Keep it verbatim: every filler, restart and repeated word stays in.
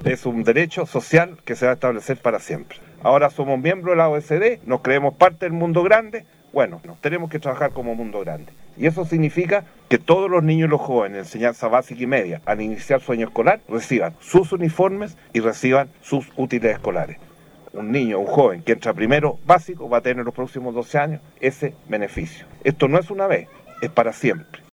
Es un derecho social que se va a establecer para siempre. Ahora somos miembros de la O E C D, nos creemos parte del mundo grande, bueno, tenemos que trabajar como mundo grande. Y eso significa que todos los niños y los jóvenes de enseñanza básica y media, al iniciar su año escolar, reciban sus uniformes y reciban sus útiles escolares. Un niño, un joven que entra primero básico va a tener en los próximos doce años ese beneficio. Esto no es una vez, es para siempre.